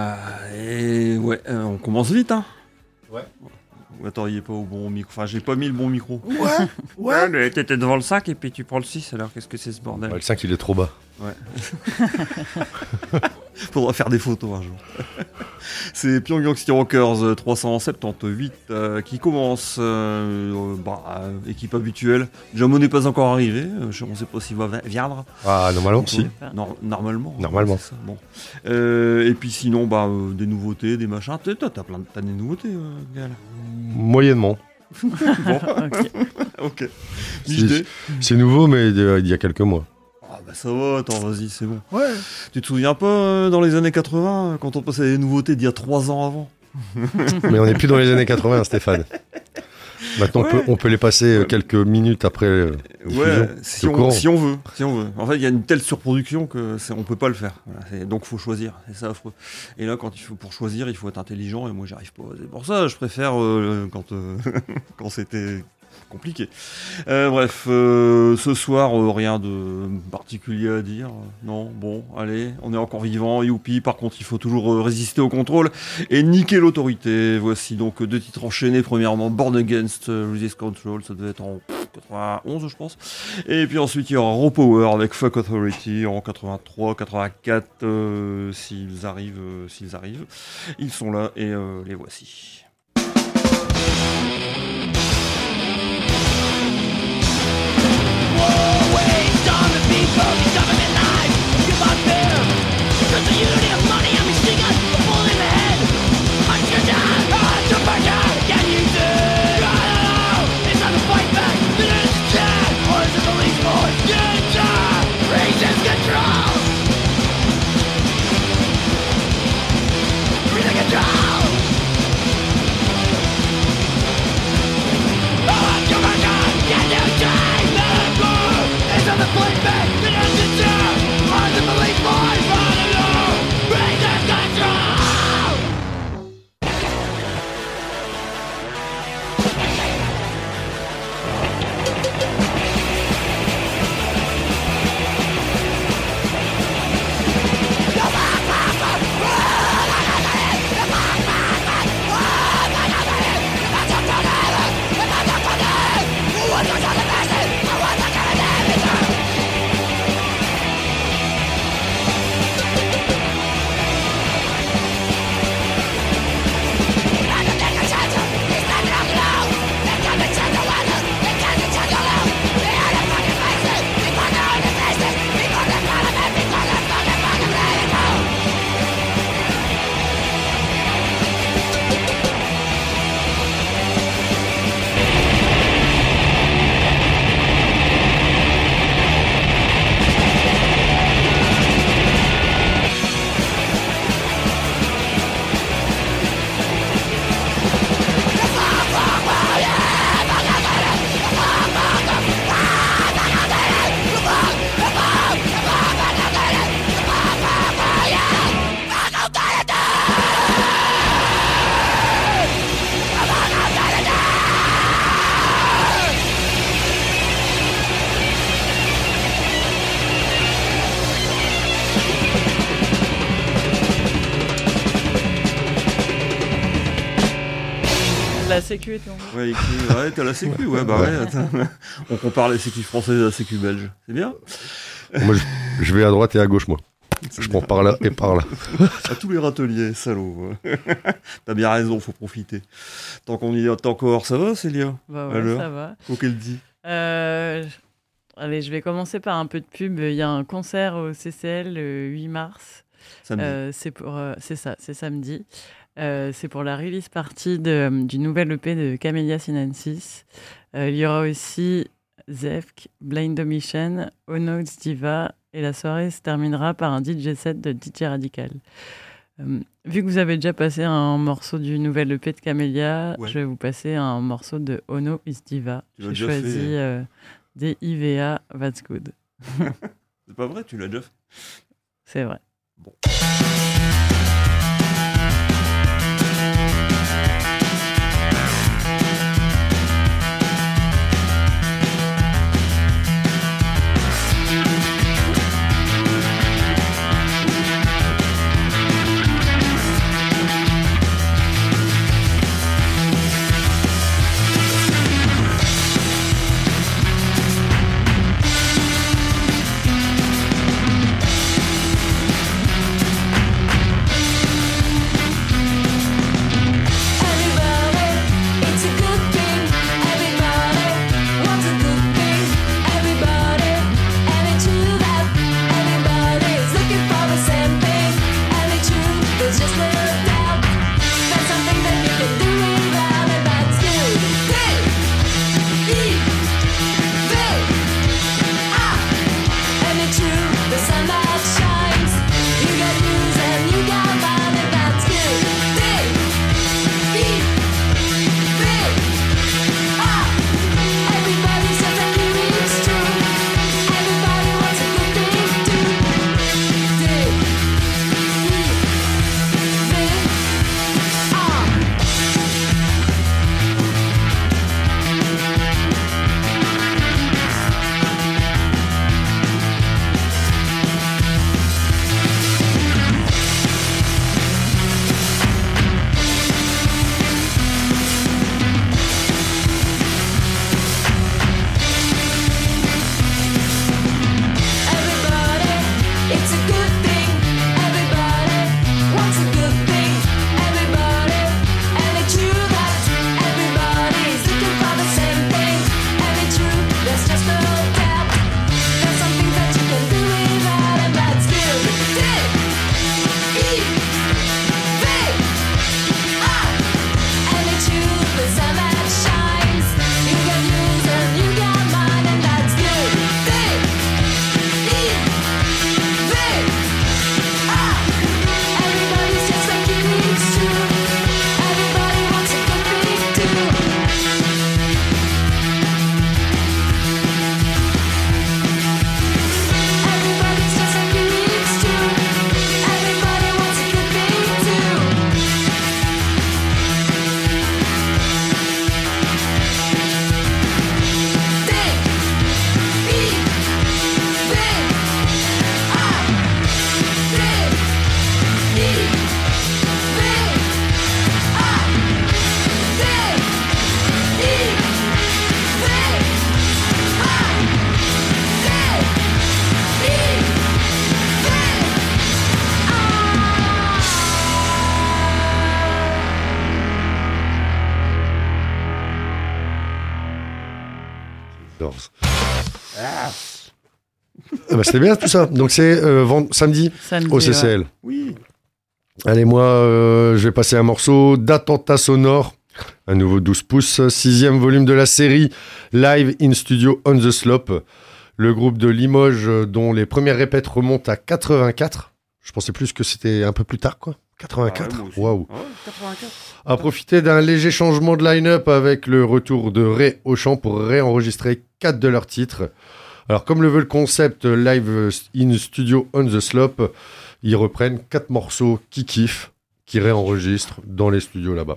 On commence vite, hein. Ouais. Attends, il est pas au bon micro. Enfin, j'ai pas mis le bon micro. Ouais. Mais t'étais devant le 5 et puis tu prends le 6, alors qu'est-ce que c'est ce bordel? Ouais, le 5, il est trop bas. Ouais. Faudra faire des photos un jour. C'est Pyongyang City Rockers 378 qui commence. Équipe habituelle. Jamo n'est pas encore arrivé. On ne sait pas s'il va viendre. Ah, normalement, si. Normalement. Normalement. C'est ça, bon. Et puis sinon, des nouveautés, des machins. T'as des nouveautés, Gaël? Moyennement. Bon. Ok. C'est nouveau, mais il y a quelques mois. Ah bah ça va, attends, vas-y, c'est bon. Ouais. Tu te souviens pas, dans les années 80, quand on passait les nouveautés d'il y a 3 ans avant? Mais on n'est plus dans les années 80, Stéphane. Maintenant, on peut les passer quelques minutes après. Si on veut. En fait, il y a une telle surproduction que on peut pas le faire. Voilà, donc, faut choisir. C'est ça affreux. Et là, pour choisir, il faut être intelligent. Et moi, j'y arrive pas. C'est pour ça, je préfère quand c'était compliqué. Ce soir, rien de particulier à dire. Non, bon, allez, on est encore vivant, youpi. Par contre, il faut toujours résister au contrôle et niquer l'autorité. Voici donc 2 titres enchaînés. Premièrement, Born Against Resist Control, ça devait être en 91, je pense. Et puis ensuite, il y aura Raw Power avec Fuck Authority en 83, 84, s'ils arrivent. Ils sont là et les voici. La sécu et tout. Ouais, t'as la sécu, attends. On compare la sécu française à la sécu belge. C'est bien. Moi, je vais à droite et à gauche, moi. Je prends par là et par là. À tous les râteliers, salaud. T'as bien raison, faut profiter. Tant qu'on y est encore, ça va, Célia? Alors, ça va. Qu'elle dit? Allez, je vais commencer par un peu de pub. Il y a un concert au CCL le 8 mars. Samedi. C'est samedi. C'est pour la release party du nouvel EP de Camellia Sinensis. Il y aura aussi Zefk, Blind Omission, Ono Diva, et la soirée se terminera par un DJ set de DJ Radical. Vu que vous avez déjà passé un morceau du nouvel EP de Camellia, je vais vous passer un morceau de Ono is Diva. J'ai choisi DIVA That's Good. C'est pas vrai, tu l'as déjà fait? C'est vrai. Bon. C'était bien tout ça. Donc c'est samedi au CCL. Ouais. Oui. Allez, moi, je vais passer un morceau d'Attentat Sonore, un nouveau 12 pouces, 6e volume de la série Live in Studio on the Slope. Le groupe de Limoges, dont les premières répètes remontent à 84. Je pensais plus que c'était un peu plus tard, quoi. 84. Waouh. Ah ouais, 84. A profité d'un léger changement de line-up avec le retour de Ray au chant pour réenregistrer 4 de leurs titres. Alors, comme le veut le concept Live in Studio on the Slope, ils reprennent 4 morceaux qui kiffent, qui réenregistrent dans les studios là-bas.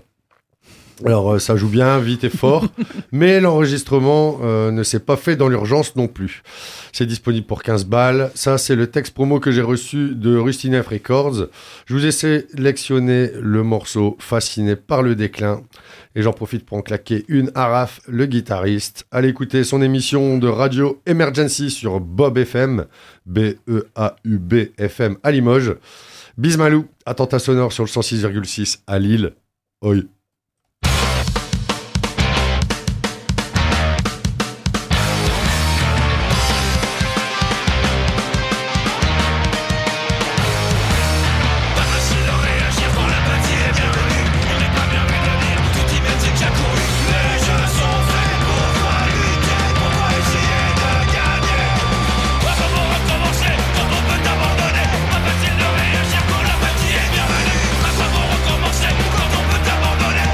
Alors, ça joue bien, vite et fort, mais l'enregistrement ne s'est pas fait dans l'urgence non plus. C'est disponible pour 15 balles. Ça, c'est le texte promo que j'ai reçu de Rustinef Records. Je vous ai sélectionné le morceau Fasciné par le déclin. Et j'en profite pour en claquer une à Raph, le guitariste. Allez écouter son émission de radio Emergency sur Bob FM, B-E-A-U-B FM à Limoges. Bismalou, Attentat Sonore sur le 106,6 à Lille. Oi. Recommencer quand on peut t'abandonner.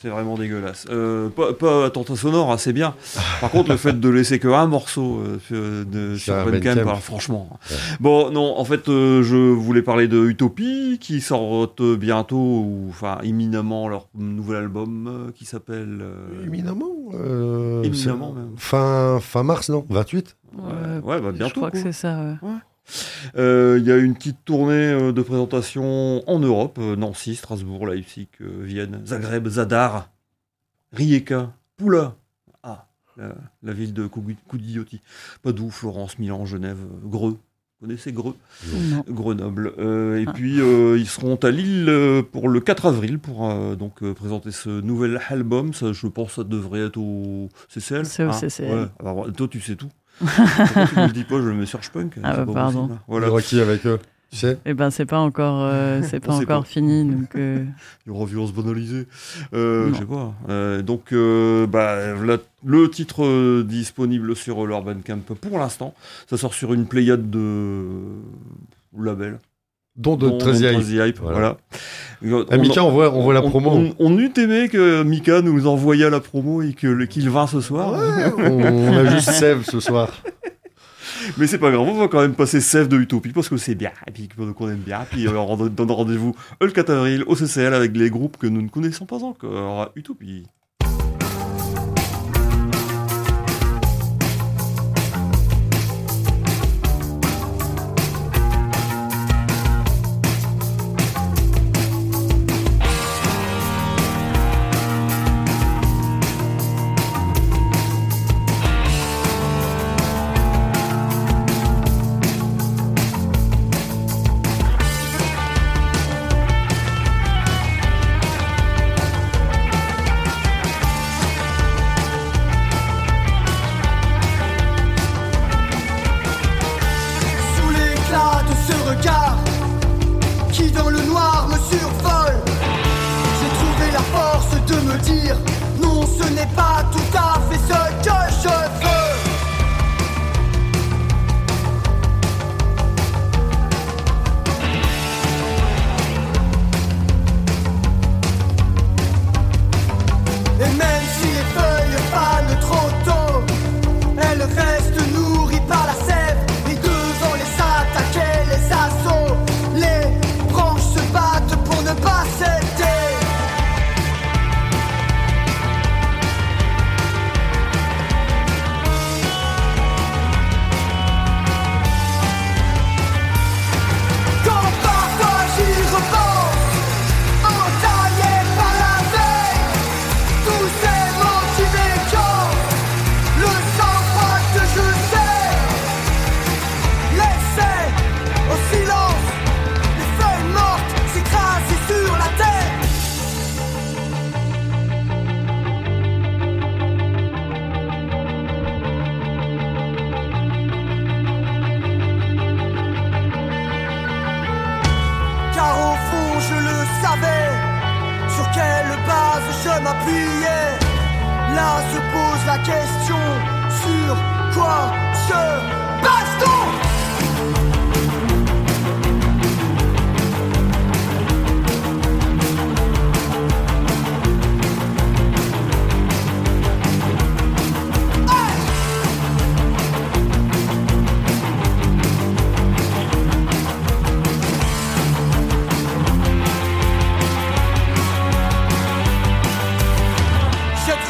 c'est vraiment dégueulasse. Pas attentat sonore, hein, c'est bien. Par contre, le fait de laisser que un morceau sur Bandcamp, alors, franchement. Ouais. Bon, non, en fait, je voulais parler de Utopie, qui sort bientôt, enfin, imminemment, leur nouvel album qui s'appelle... Éminemment. Éminemment, même. Fin mars, non 28 Ouais, bah bientôt. Je crois que c'est ça, ouais. Il y a une petite tournée de présentation en Europe, Nancy, Strasbourg, Leipzig, Vienne, Zagreb, Zadar, Rijeka, Pula, la ville de Koudioti, Padoue, Florence, Milan, Genève, Greux. Vous connaissez Greux ? Non. Grenoble. Et puis ils seront à Lille pour le 4 avril pour présenter ce nouvel album. Ça, je pense que ça devrait être au CCL. C'est au CCL. Ouais. Alors, toi, tu sais tout. Pourquoi tu me le dis pas, je le mets sur Spunk. Ah bah, pardon. Possible. Voilà. Il y aura qui avec eux, tu sais? Eh ben, c'est pas encore fini, donc... Il y aura violence banalisée. Je sais pas. Le titre disponible sur leur Bandcamp pour l'instant. Ça sort sur une pléiade de labels. Dont de 13 Hype. Voilà. Mika, on voit la promo. On eût aimé que Mika nous envoyât la promo et qu'il vint ce soir. Ouais, on a juste Sève ce soir. Mais c'est pas grave, on va quand même passer Sève de Utopie parce que c'est bien, et puis qu'on aime bien. Puis on donne rendez-vous le 4 avril au CCL avec les groupes que nous ne connaissons pas encore. Utopie.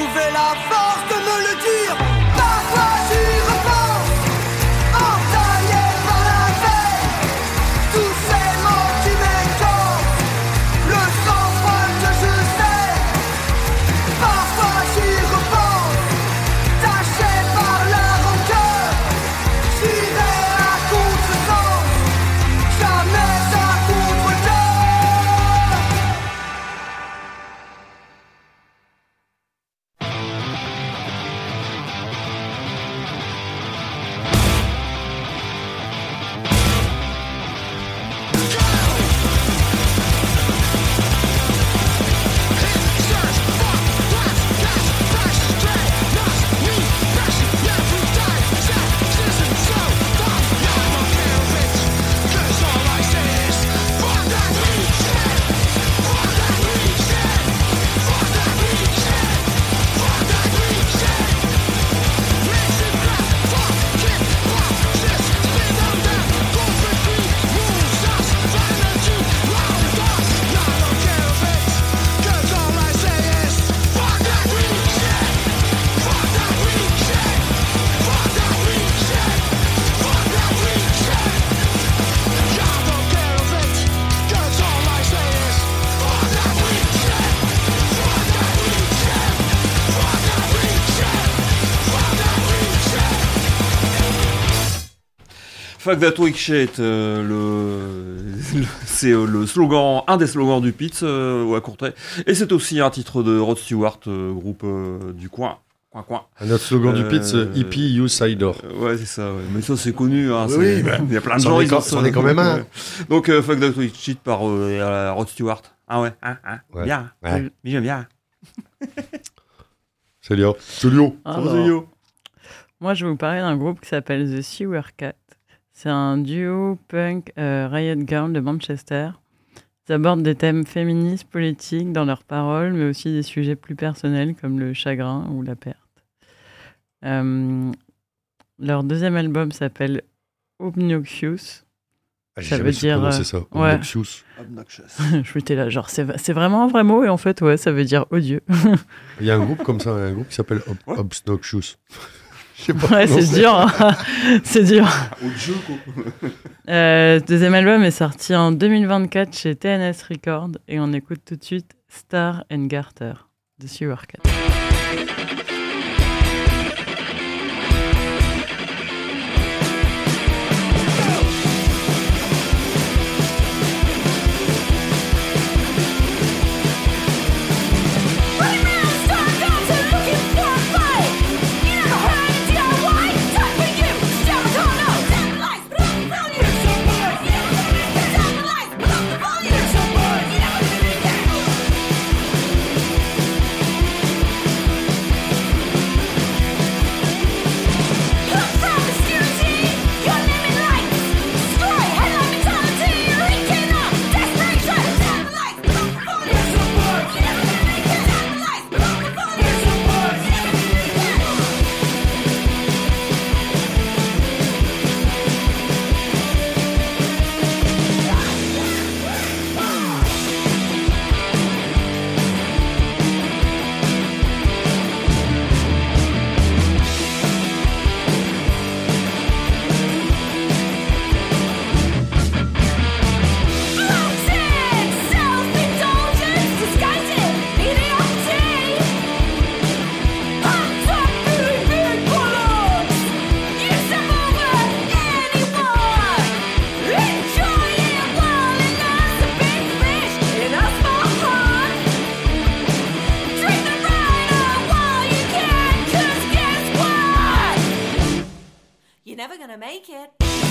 Force de me le dire, parfois j'y repense, entaillé Fuck that weak shit, c'est le slogan, un des slogans du Pitts à Courtrai. Et c'est aussi un titre de Rod Stewart, groupe du coin. Un autre slogan du Pitts, Hippie You Cider. Ouais, c'est ça, ouais. Mais ça c'est connu, hein, Oui, il y a plein de gens, c'en est quand même un. Donc Fuck that weak shit par Rod Stewart. Ah ouais, Ouais. Bien, Ouais. mais j'aime bien. C'est Léo. Alors, moi, je vais vous parler d'un groupe qui s'appelle The Sewer Cat. C'est un duo punk riot girl de Manchester. Ils abordent des thèmes féministes, politiques dans leurs paroles, mais aussi des sujets plus personnels comme le chagrin ou la perte. Leur deuxième album s'appelle Obnoxious. J'ai Ça jamais veut su dire, prononcer ça. ouais. Obnoxious. Je étais là, genre, c'est vraiment un vrai mot, et en fait, ouais, ça veut dire odieux. Il y a un groupe comme ça, un groupe qui s'appelle Obnoxious. Je sais pas. Ouais, c'est dur. Hein. C'est dur. Audio, quoi. Deuxième album est sorti en 2024 chez TNS Records et on écoute tout de suite Star and Garter de Sewer Cat. Make it.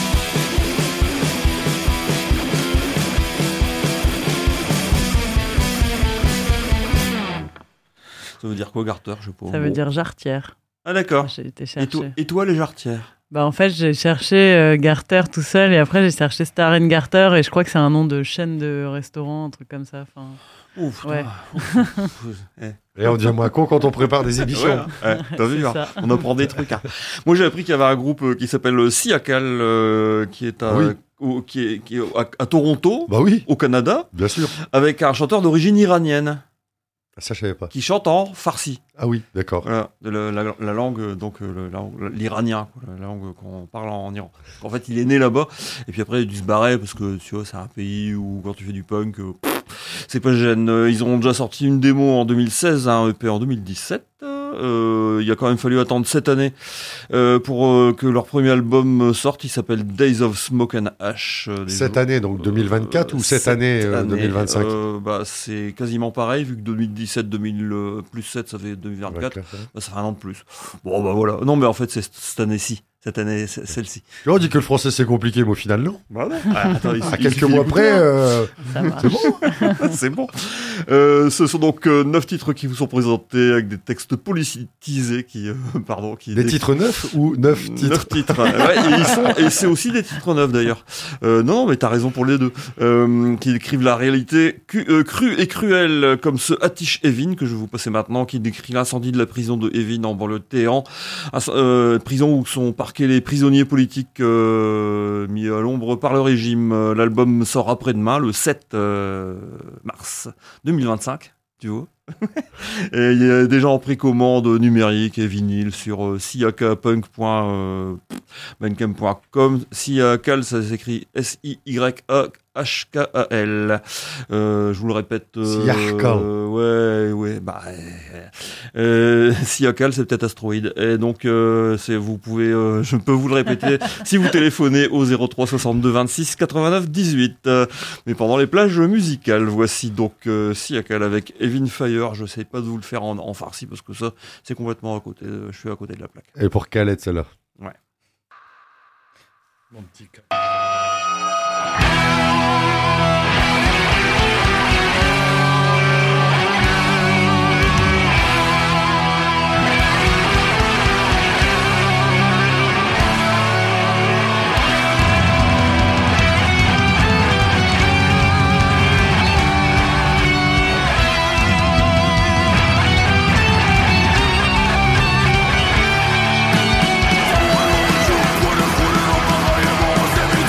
Ça veut dire quoi, Garter? Je sais pas. Ça veut dire jarretière. Ah d'accord. J'ai été chercher. Et toi, les jarretières? Bah, en fait, j'ai cherché Garter tout seul et après, j'ai cherché Star and Garter et je crois que c'est un nom de chaîne de restaurant, un truc comme ça. Enfin, Ouf, ouais. Et on devient moins con quand on prépare des émissions. Ouais, t'as vu, hein, ça. on apprend des trucs. Hein. Moi, j'ai appris qu'il y avait un groupe qui s'appelle Siakal, qui est qui est à Toronto, Bah oui, au Canada, bien sûr. avec un chanteur d'origine iranienne Ça, je savais pas. qui chante en farsi. Ah oui, d'accord. Voilà, la langue, donc l'iranien, quoi, la langue qu'on parle en Iran. En fait, il est né là-bas, et puis après, il a dû se barrer parce que tu vois, c'est un pays où quand tu fais du punk, c'est pas gêne. Ils ont déjà sorti une démo en 2016, un EP en 2017. Il a quand même fallu attendre 7 années pour que leur premier album sorte. Il s'appelle Days of Smoke and Ash. Cette année, donc 2024 ou cette année 2025 bah, c'est quasiment pareil, vu que 2017, 2000 plus 7, ça fait 2024. Ouais, Bah, ça fait un an de plus. Bon, bah voilà. Non, mais en fait, c'est cette année-ci. Cette année, celle-ci. Là, on dit que le français c'est compliqué, mais au final, non. Bah non. Attends, À quelques mois près, Ça marche. c'est bon. c'est bon. Ce sont donc 9 titres qui vous sont présentés avec des textes politisés qui Des titres neufs ou 9 titres 9 titres. Ouais, et c'est aussi des titres neufs d'ailleurs. Non, mais t'as raison pour les deux. Qui décrivent la réalité crue et cruelle, comme ce Atish Evin que je vais vous passer maintenant, qui décrit l'incendie de la prison de Evin en banlieue de Téhéran, prison où sont parqués les prisonniers politiques mis à l'ombre par le régime. L'album sort après-demain, le 7 mars 2025, tu vois. Et il y a déjà en précommande numérique et vinyle sur siakapunk.bandcamp.com. Siakal, ça s'écrit SIYAKAL. SIAKAL. Je vous le répète. Siakal. Ouais. Siakal, c'est peut-être astéroïde. Et donc, vous pouvez, je peux vous le répéter, si vous téléphonez au 03 62 26 89 18. Mais pendant les plages musicales, voici donc Siakal avec Evin Fire. Je sais pas de vous le faire en farci parce que ça, c'est complètement à côté. Je suis à côté de la plaque. Et pour Khaled, celle-là. Ouais. Mon petit cas. What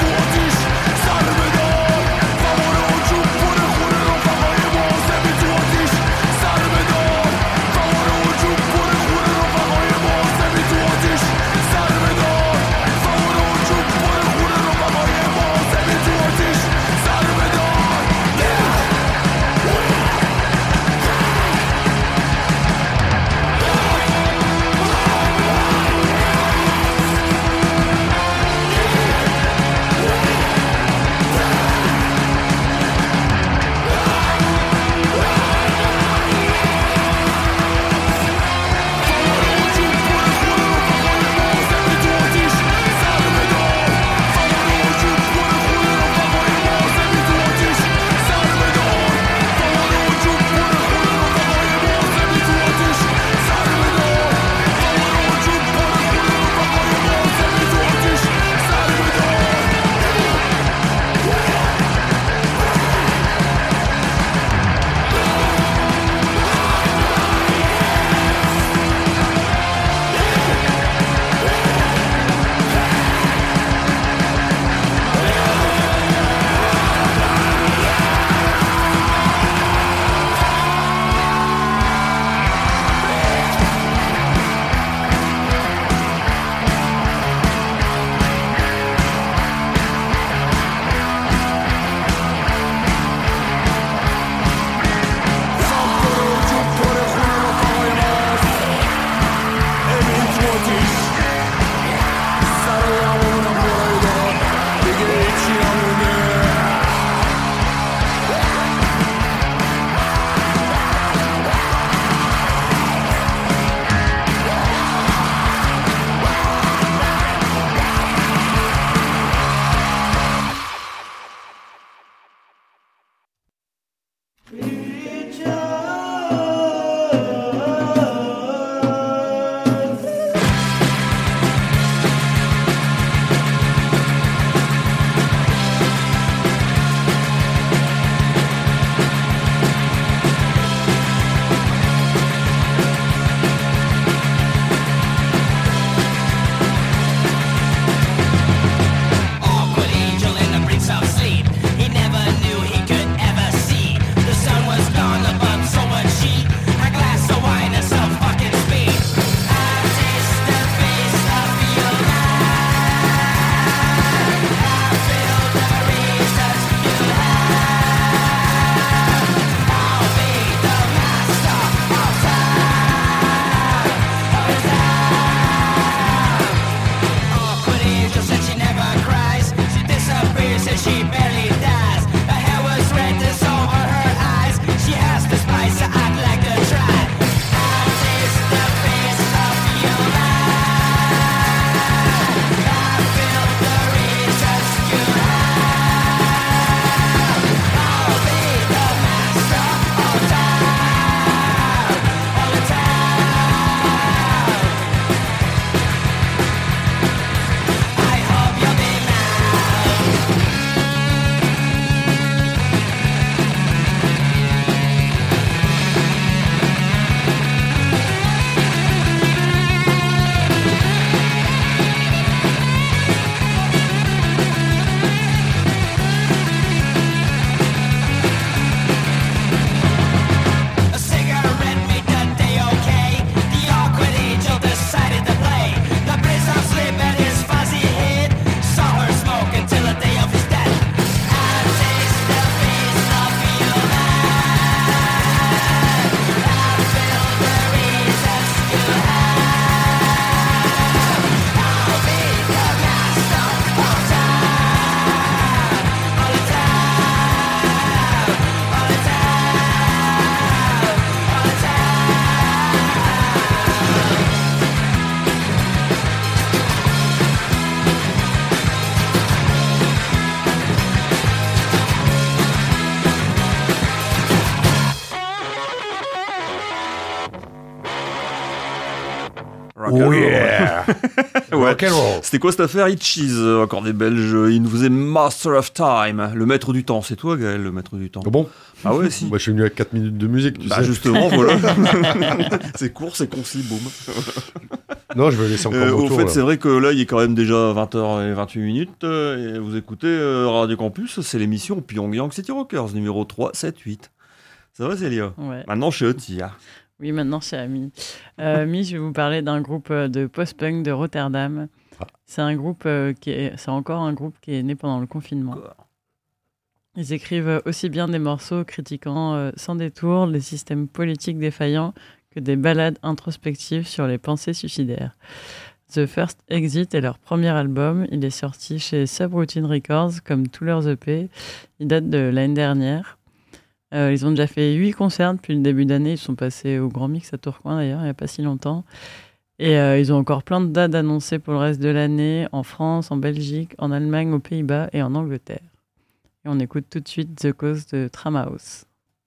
Oh yeah. Ouais. Rock'n'roll. C'était quoi cette affaire? Itchies, encore des Belges. Ils nous faisaient Master of Time, le maître du temps. C'est toi, Gaël, le maître du temps. Ah bon? Ah ouais, si. Moi, je suis venu avec 4 minutes de musique, tu Bah sais. justement, voilà. C'est court, c'est concis, boum. Non, je vais laisser encore mon Au tour. fait, là. c'est vrai que là, il est quand même déjà 20h28, et vous écoutez Radio Campus, c'est l'émission Pyongyang City Rockers, numéro 378. Ça va, Célia? Ouais. Maintenant, chez Otia. Oui, maintenant c'est Ami. Ami, je vais vous parler d'un groupe de post-punk de Rotterdam. C'est un groupe c'est encore un groupe qui est né pendant le confinement. Ils écrivent aussi bien des morceaux critiquant sans détour les systèmes politiques défaillants que des ballades introspectives sur les pensées suicidaires. The First Exit est leur premier album. Il est sorti chez Subroutine Records, comme tous leurs EP. Il date de l'année dernière. Ils ont déjà fait 8 concerts depuis le début d'année. Ils sont passés au Grand Mix à Tourcoing, d'ailleurs, il n'y a pas si longtemps. Et ils ont encore plein de dates annoncées pour le reste de l'année, en France, en Belgique, en Allemagne, aux Pays-Bas et en Angleterre. Et on écoute tout de suite The Cause de Tramhouse.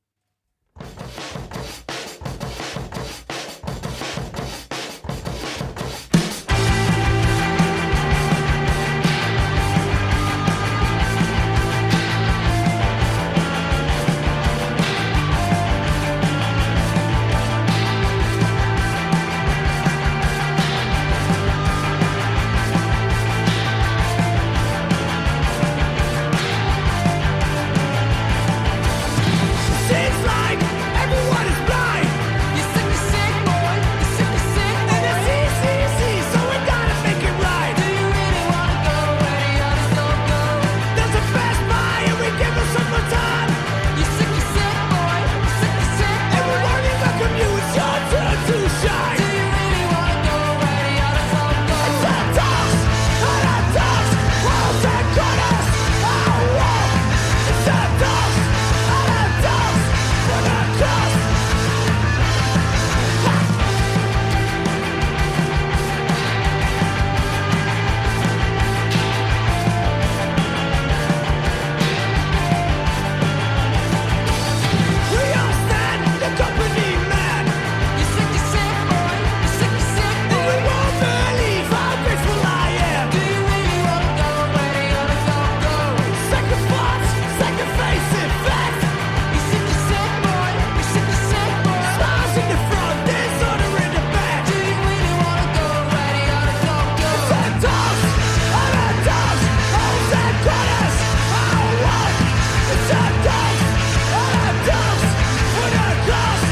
Seems like everyone is blind. You're sick, boy. You're sick, and it's easy, so we gotta make it right. Do you really wanna go where the others don't go? There's a Best Buy, and we give us some more time. You're sick, boy. You're sick, and we won't even come you. It's your turn to shine. Do you really wanna go where the others don't go? It's our dogs, not our dogs. Walls and corners, our walk. It's our dogs, not our dogs. For the cause. We all stand the company man. You're sick, boy. You're sick, and we won't believe how grateful I am. Do you really wanna go where the others don't go? Second thoughts, second facing facts. You're sick, boy. You're sick, boy. Smiles in the front, disorder in the back. Do you really wanna go where the others don't go? It's our dogs, other dogs, holes and corners. Our walk. It's our dogs, other dogs, for the cause.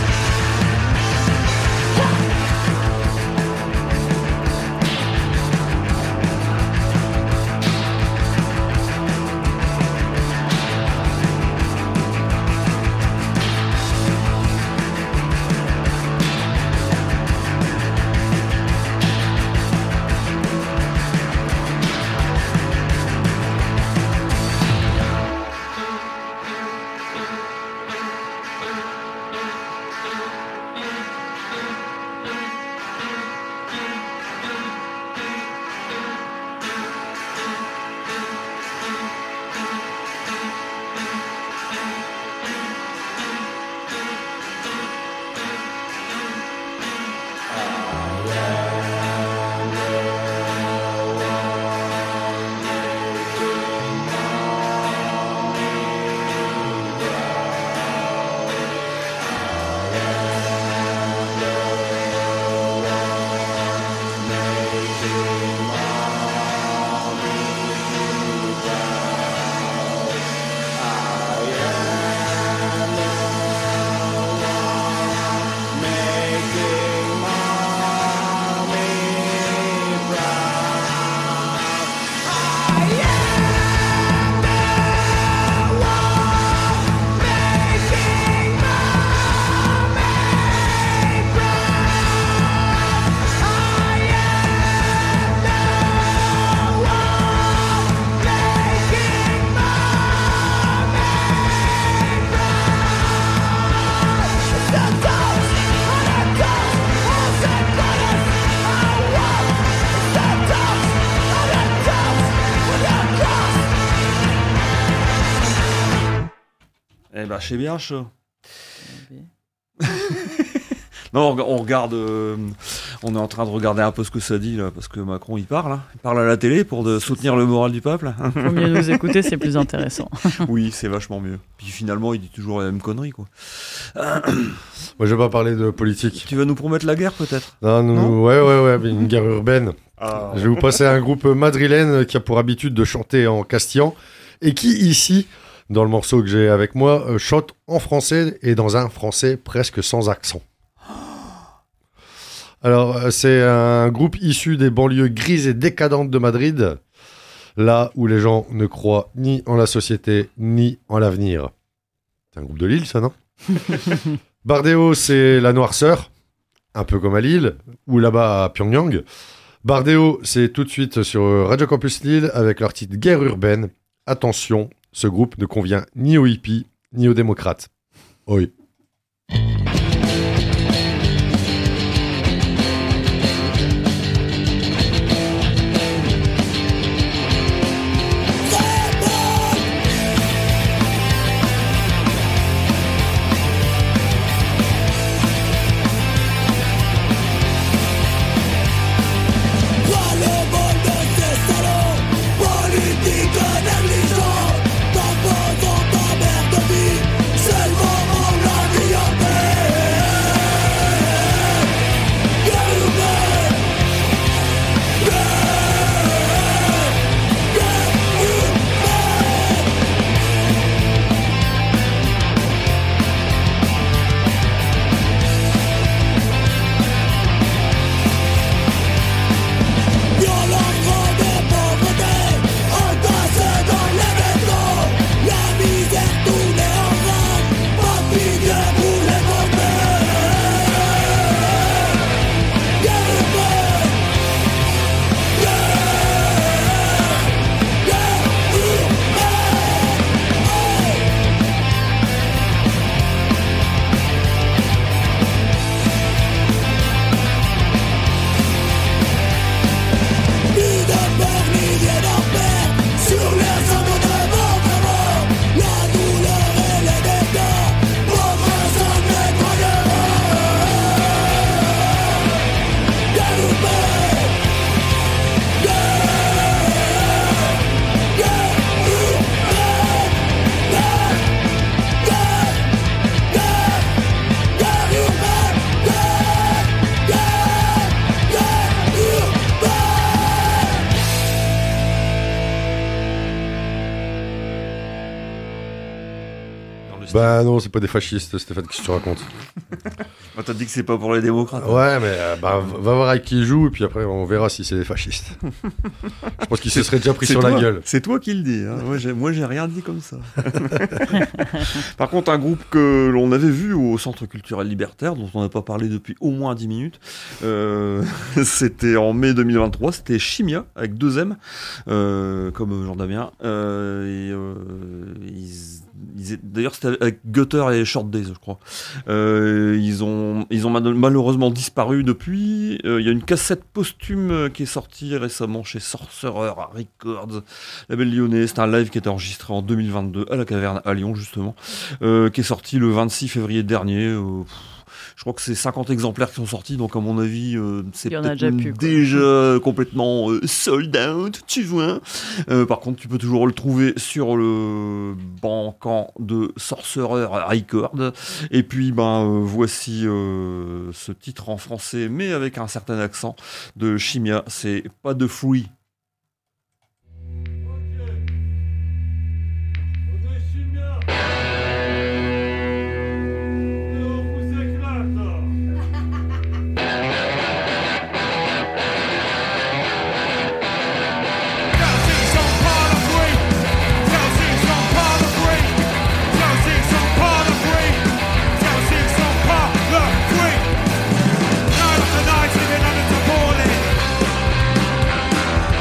Eh ben, chez bien chaud. Non, on regarde. On est en train de regarder un peu ce que ça dit là, parce que Macron il parle. Hein. Il parle à la télé pour soutenir le moral du peuple. Faut mieux nous écouter, c'est plus intéressant. Oui, c'est vachement mieux. Puis finalement, il dit toujours la même connerie, quoi. Moi, je vais pas parler de politique. Tu vas nous promettre la guerre, peut-être? Non, ouais, mais une guerre urbaine. Ah. Je vais vous passer un groupe madrilène qui a pour habitude de chanter en castillan et qui, ici, dans le morceau que j'ai avec moi, chante en français et dans un français presque sans accent. Alors, c'est un groupe issu des banlieues grises et décadentes de Madrid, là où les gens ne croient ni en la société, ni en l'avenir. C'est un groupe de Lille, ça, non? Bardeo, c'est la noirceur, un peu comme à Lille, ou là-bas à Pyongyang. Bardeo, c'est tout de suite sur Radio Campus Lille avec leur titre Guerre urbaine. Attention, ce groupe ne convient ni aux hippies, ni aux démocrates. Oui. C'est le moment de la vie. Bah non, c'est pas des fascistes, Stéphane, qu'est-ce que tu racontes? On t'a dit que c'est pas pour les démocrates. Ouais, mais va voir avec qui ils jouent, et puis après, on verra si c'est des fascistes. Je pense qu'ils se seraient déjà pris sur la gueule. C'est toi qui le dis. Hein. Moi, j'ai rien dit comme ça. Par contre, un groupe que l'on avait vu au Centre culturel libertaire, dont on n'a pas parlé depuis au moins 10 minutes, c'était en mai 2023, c'était Chimia, avec 2 M, comme Jean Damien. D'ailleurs, c'était avec Gutter et Short Days, je crois. Ils ont malheureusement disparu depuis. Il y a une cassette posthume qui est sortie récemment chez Sorcerer Records, label lyonnais. C'est un live qui était enregistré en 2022 à la Caverne à Lyon, justement, qui est sorti le 26 février dernier. Je crois que c'est 50 exemplaires qui sont sortis, donc à mon avis, c'est peut-être déjà complètement sold out, tu vois. Par contre, tu peux toujours le trouver sur le bancan de Sorcerer Records. Et puis, voici ce titre en français, mais avec un certain accent de Chimia. C'est pas de fruits. Night, living under the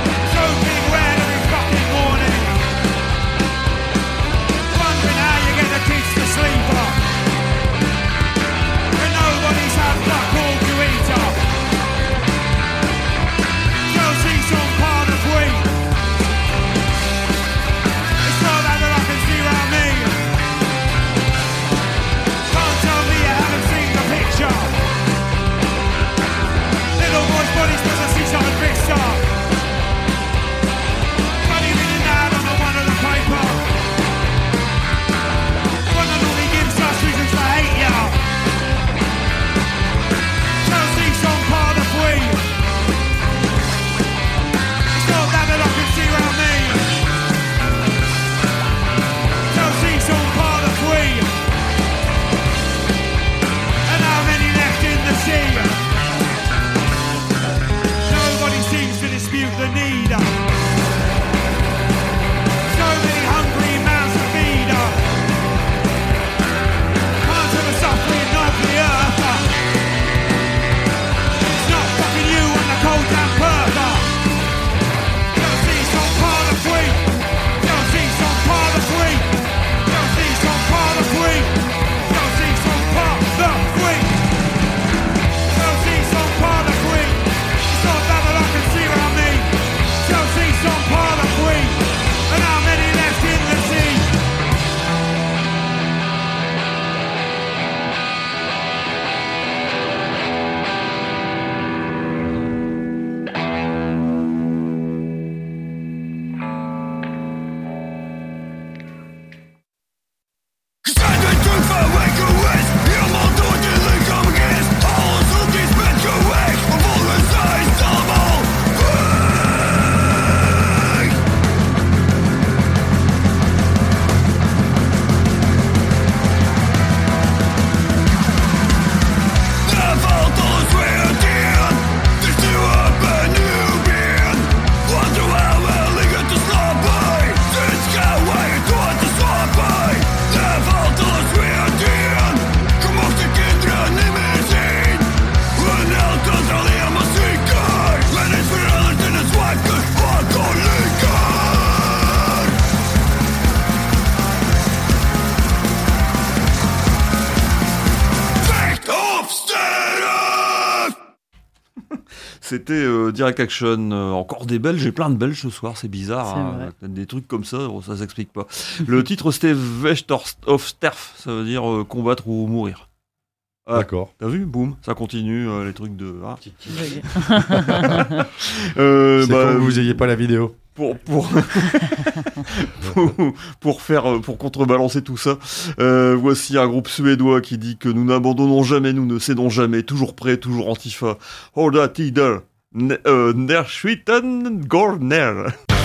C'était Direct Action, encore des Belges, j'ai plein de Belges ce soir, c'est bizarre, C'est hein. vrai. Des trucs comme ça, ça s'explique pas. Le titre c'était Vecht of Sterf, ça veut dire combattre ou mourir. Ah, D'accord. t'as vu, boum, ça continue, les trucs de... Ah. C'est Bah, quand vous ayez pas la vidéo. pour pour contrebalancer tout ça, voici un groupe suédois qui dit que nous n'abandonnons jamais, nous ne cédons jamais, toujours prêts, toujours antifa. Hoda Tider, Nerschwitten Gorner.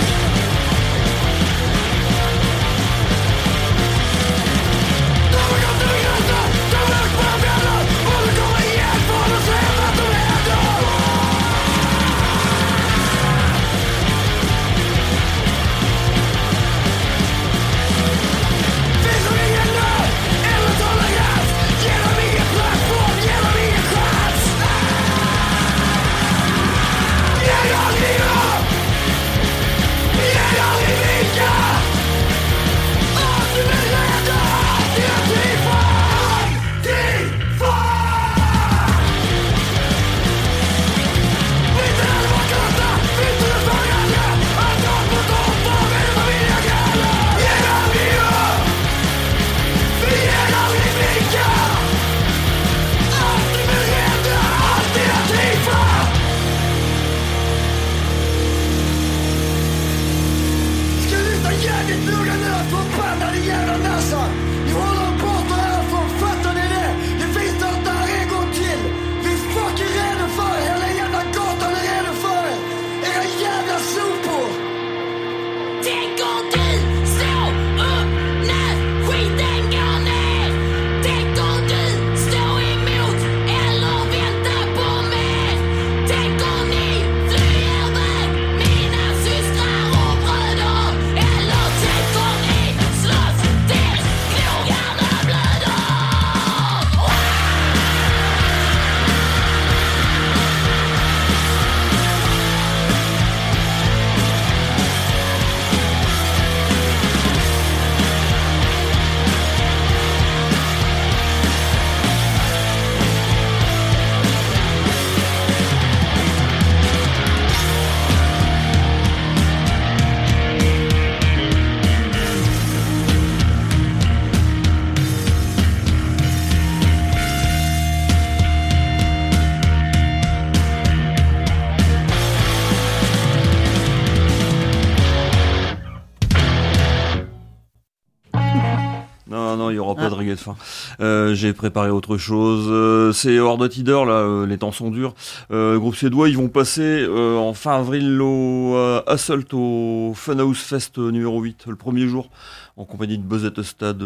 Non, il n'y aura pas de reggae de fin. J'ai préparé autre chose. C'est Horde Tider, là, les temps sont durs. Groupe suédois, ils vont passer en fin avril au Assault au Funhouse Fest numéro 8, le premier jour, en compagnie de Buzz at the Stad,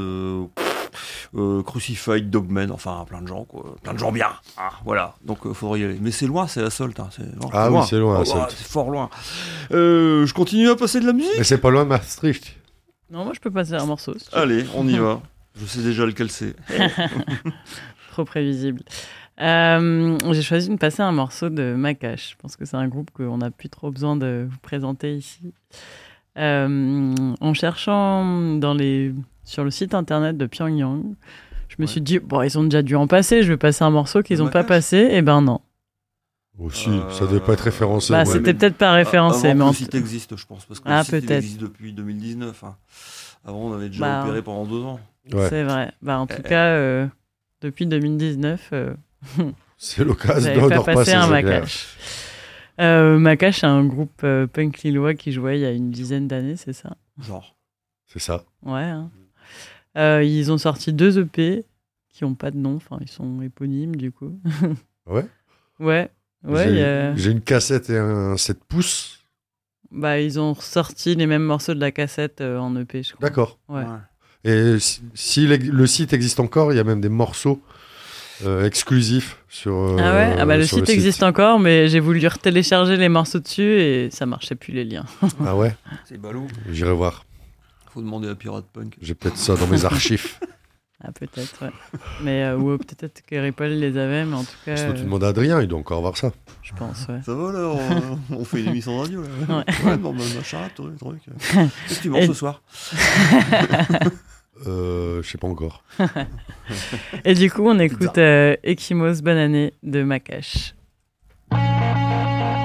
Crucified, Dogman, enfin plein de gens, quoi. Plein de gens bien. Ah, voilà, donc faudrait y aller. Mais c'est loin, c'est Assault. Hein. Ah oui, c'est loin, Assault. C'est fort loin. Je continue à passer de la musique. Mais c'est pas loin de Maastricht. Non, moi je peux passer un morceau. Si tu veux. Allez, on y va. Je sais déjà lequel c'est. Trop prévisible. J'ai choisi de passer un morceau de Makash. Je pense que c'est un groupe qu'on n'a plus trop besoin de vous présenter ici. En cherchant sur le site internet de Pyongyang, je me suis dit, bon, ils ont déjà dû en passer, je vais passer un morceau qu'ils n'ont pas passé. Eh ben non. Aussi, ça devait pas être référencé. Bah, ouais. c'était peut-être pas référencé. Avant mais que le site existe, je pense. Parce que le site il peut-être. existe depuis 2019. Hein. Avant, on avait déjà opéré pendant 2 ans. Ouais. C'est vrai. Bah, en tout cas, depuis 2019, C'est l'occasion j'avais d'en pas repasser. passé un c'est clair. Makash. Makash, c'est un groupe punk lillois qui jouait il y a une dizaine d'années, c'est ça? Genre. C'est ça. Ouais. Hein. Ils ont sorti 2 EP qui n'ont pas de nom, enfin ils sont éponymes du coup. Ouais. Ouais. Ouais. J'ai une cassette et un 7 pouces. Bah, ils ont sorti les mêmes morceaux de la cassette en EP, je crois. D'accord. Ouais. Et si le site existe encore, il y a même des morceaux exclusifs sur. Ah ouais. Ah bah le sur site existe encore, mais j'ai voulu télécharger les morceaux dessus et ça marchait plus les liens. Ah ouais. C'est ballot. J'irai voir. Faut demander à Pirate Punk. J'ai peut-être ça dans mes archives. Ah peut-être. Ouais. Mais ou peut-être que Ripple les avait, mais en tout cas. Sinon, tu demandes à Adrien, il doit encore avoir ça. Je pense. Ouais. Ça va là, on fait une émission de radio là. Ouais. Non, machin, truc. Qu'est-ce que tu manges ce soir? Je sais pas encore. Et du coup, on écoute Ekimos Bonne Année de Makash. Thank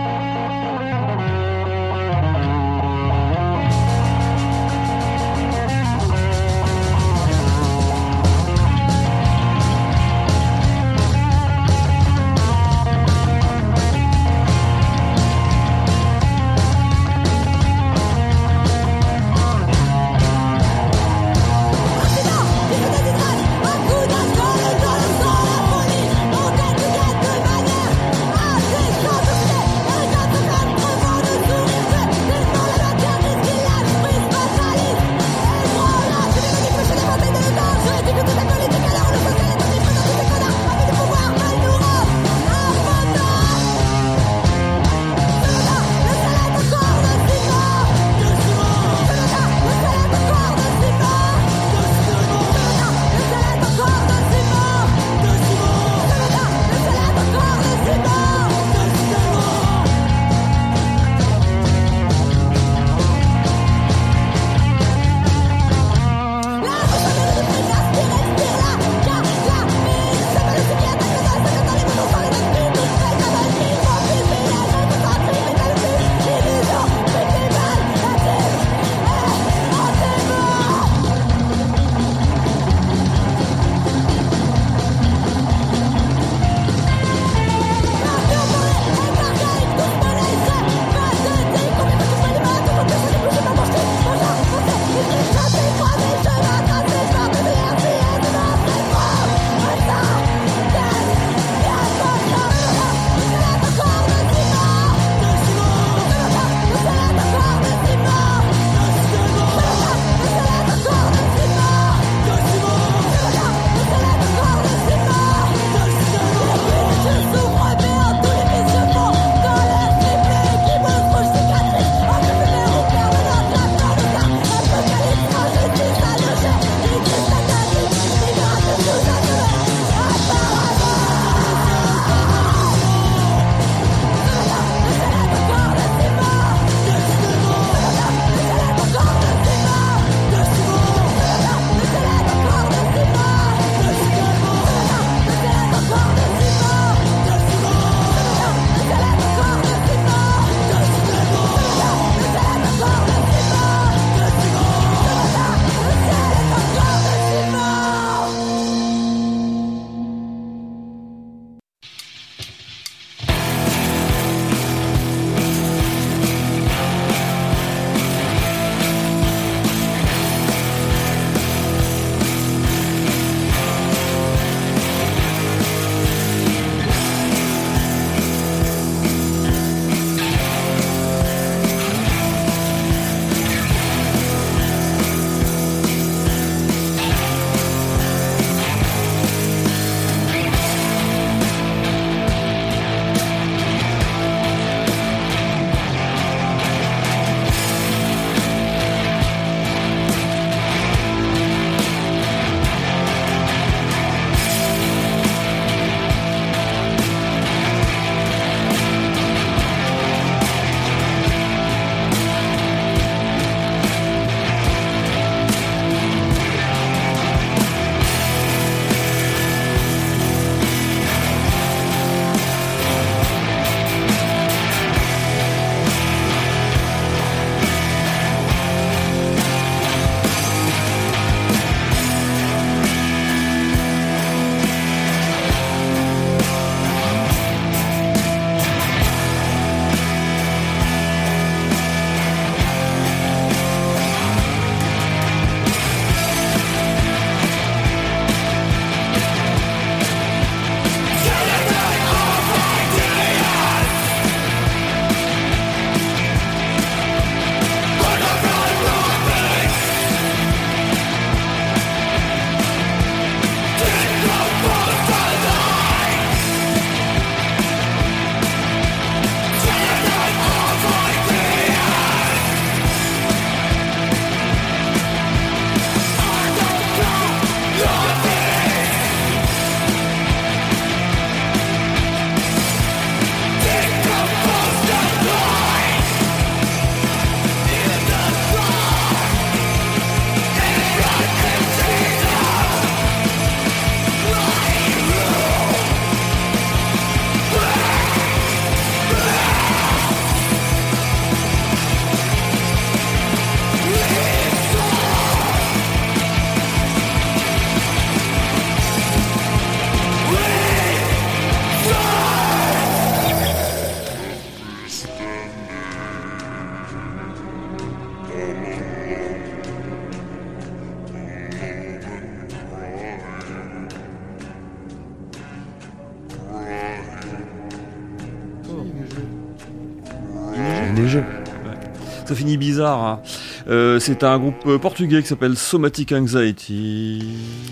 neigé. Ça finit bizarre. Hein. C'est un groupe portugais qui s'appelle Somatic Anxiety.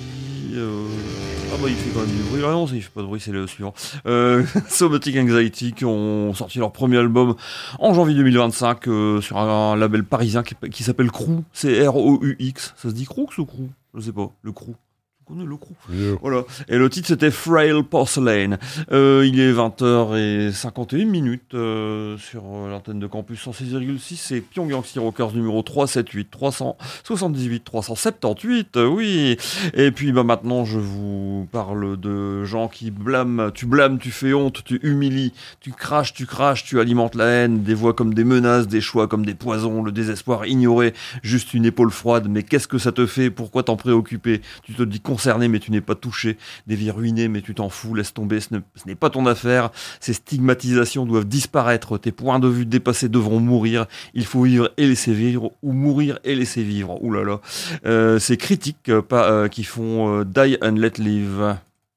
Ah bah il fait quand même du bruit. Ah non, il fait pas de bruit, c'est le suivant. Somatic Anxiety qui ont sorti leur premier album en janvier 2025 sur un label parisien qui s'appelle Crux. C'est R-O-U-X. Ça se dit Crux ou Crux? Je sais pas. Le Crux. Le crew. Voilà. Et le titre c'était Frail Porcelain. Il est 20h51 sur l'antenne de campus 106,6. C'est Pyongyang City Rockers numéro 378 378 378. Oui. Et puis bah maintenant je vous parle de gens qui blâment, tu fais honte, tu humilies, tu craches, tu alimentes la haine, des voix comme des menaces, des choix comme des poisons, le désespoir ignoré, juste une épaule froide. Mais qu'est-ce que ça te fait? Pourquoi t'en préoccuper? Tu te dis concerné mais tu n'es pas touché, des vies ruinées mais tu t'en fous, laisse tomber, ce n'est pas ton affaire, ces stigmatisations doivent disparaître, tes points de vue dépassés devront mourir, il faut vivre et laisser vivre, ou mourir et laisser vivre, oulala, c'est critiques qui font Die and Let Live.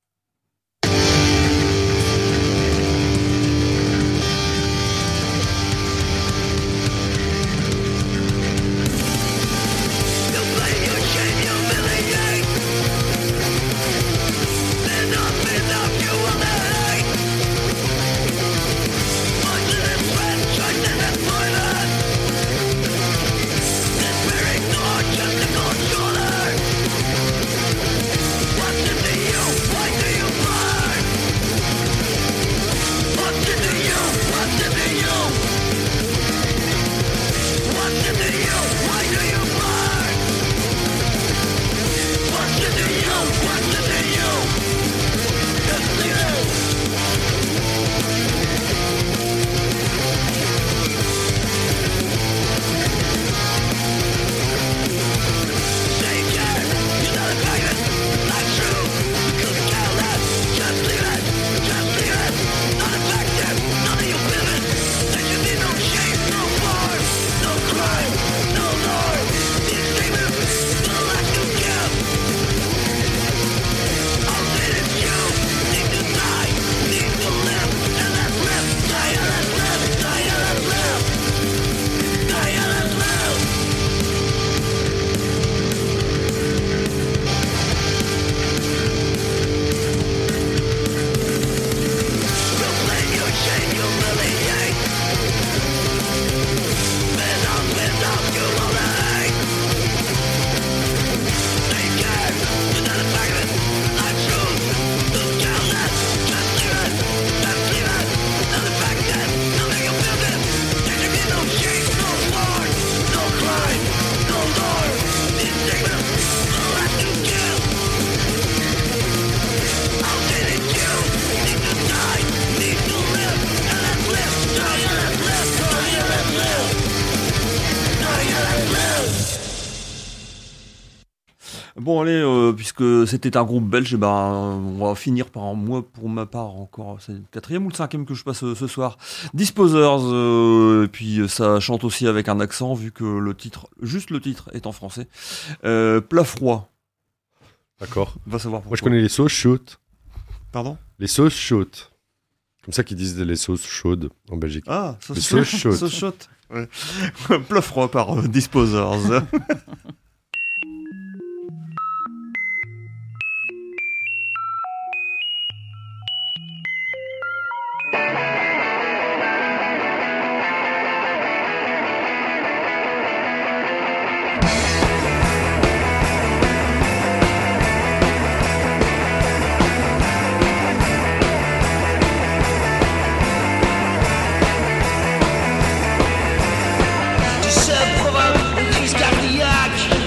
Bon allez, puisque c'était un groupe belge, ben, on va finir par moi pour ma part encore, c'est le 4e ou le 5e que je passe ce soir. Disposers, et puis ça chante aussi avec un accent vu que le titre, juste le titre est en français. Plat froid. D'accord. Va savoir pourquoi. Moi je connais les sauces chaudes. Pardon? Les sauces chaudes. Comme ça qu'ils disent les sauces chaudes en Belgique. Ah, les sauces chaudes. Sauce chaude. Ouais. Plat froid par Disposers. Ça provoque une crise cardiaque.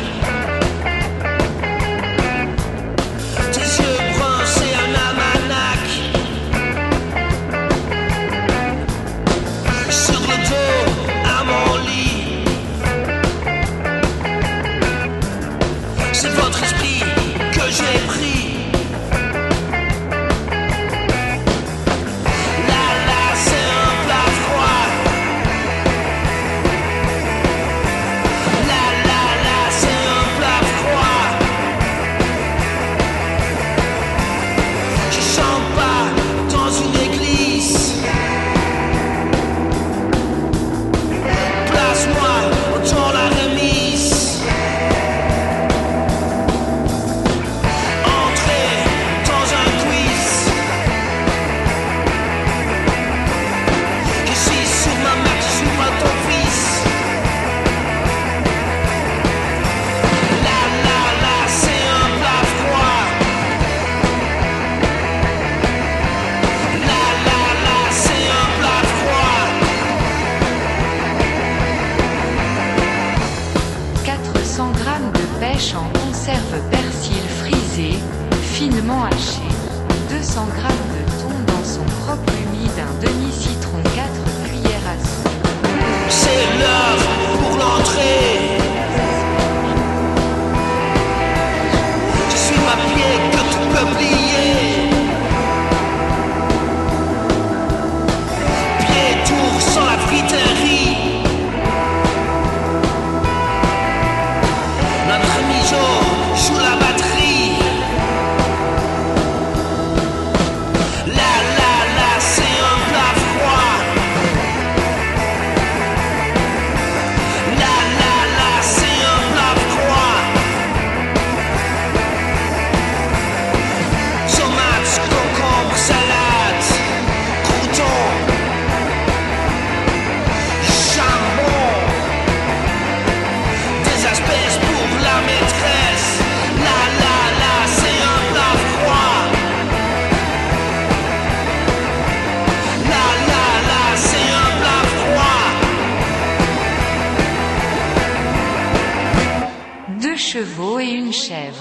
chevaux et une chèvre.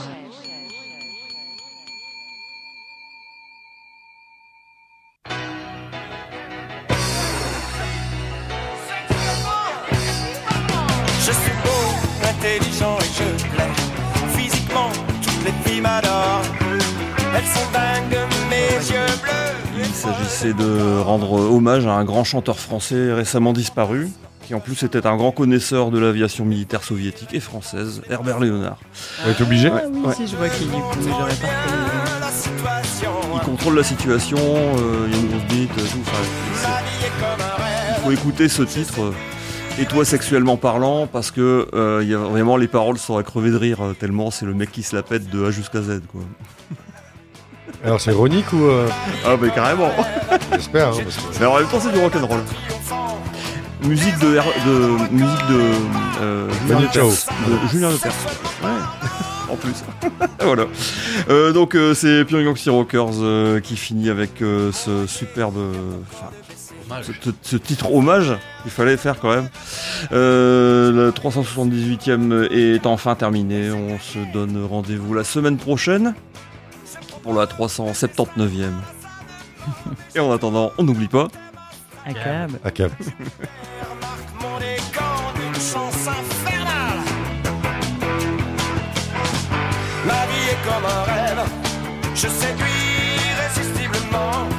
Je suis beau, intelligent et je plais. Physiquement, toutes les filles m'adorent. Elles sont dingues de mes yeux bleus. Il s'agissait de rendre hommage à un grand chanteur français récemment disparu, qui en plus était un grand connaisseur de l'aviation militaire soviétique et française, Herbert Léonard. On est obligé. Ah oui, si je vois qu'il est cool, mais j'aurais pas reconnu. La situation, Il contrôle la situation, il y a une grosse bite, tout. Enfin, la vie est comme un il rêve. faut écouter ce titre, et toi sexuellement parlant, parce que il y a vraiment les paroles sont à crever de rire, tellement c'est le mec qui se la pète de A jusqu'à Z, quoi. Alors c'est ironique ou Ah bah carrément. j'espère. Hein, parce que- Mais en même temps c'est du rock'n'roll. Musique de Julien Manu Chao. Lepers. De Julien Lepers. Ouais. En plus. Voilà. Donc c'est Pyongyang Sea Rockers qui finit avec ce superbe. Ce titre hommage qu'il fallait faire quand même. Le 378e est enfin terminé. On se donne rendez-vous la semaine prochaine pour la 379e. Et en attendant, on n'oublie pas. À cab. À cap. Remarque mon écran d'une chance infernale. La vie est comme un rêve. Je séduis irrésistiblement.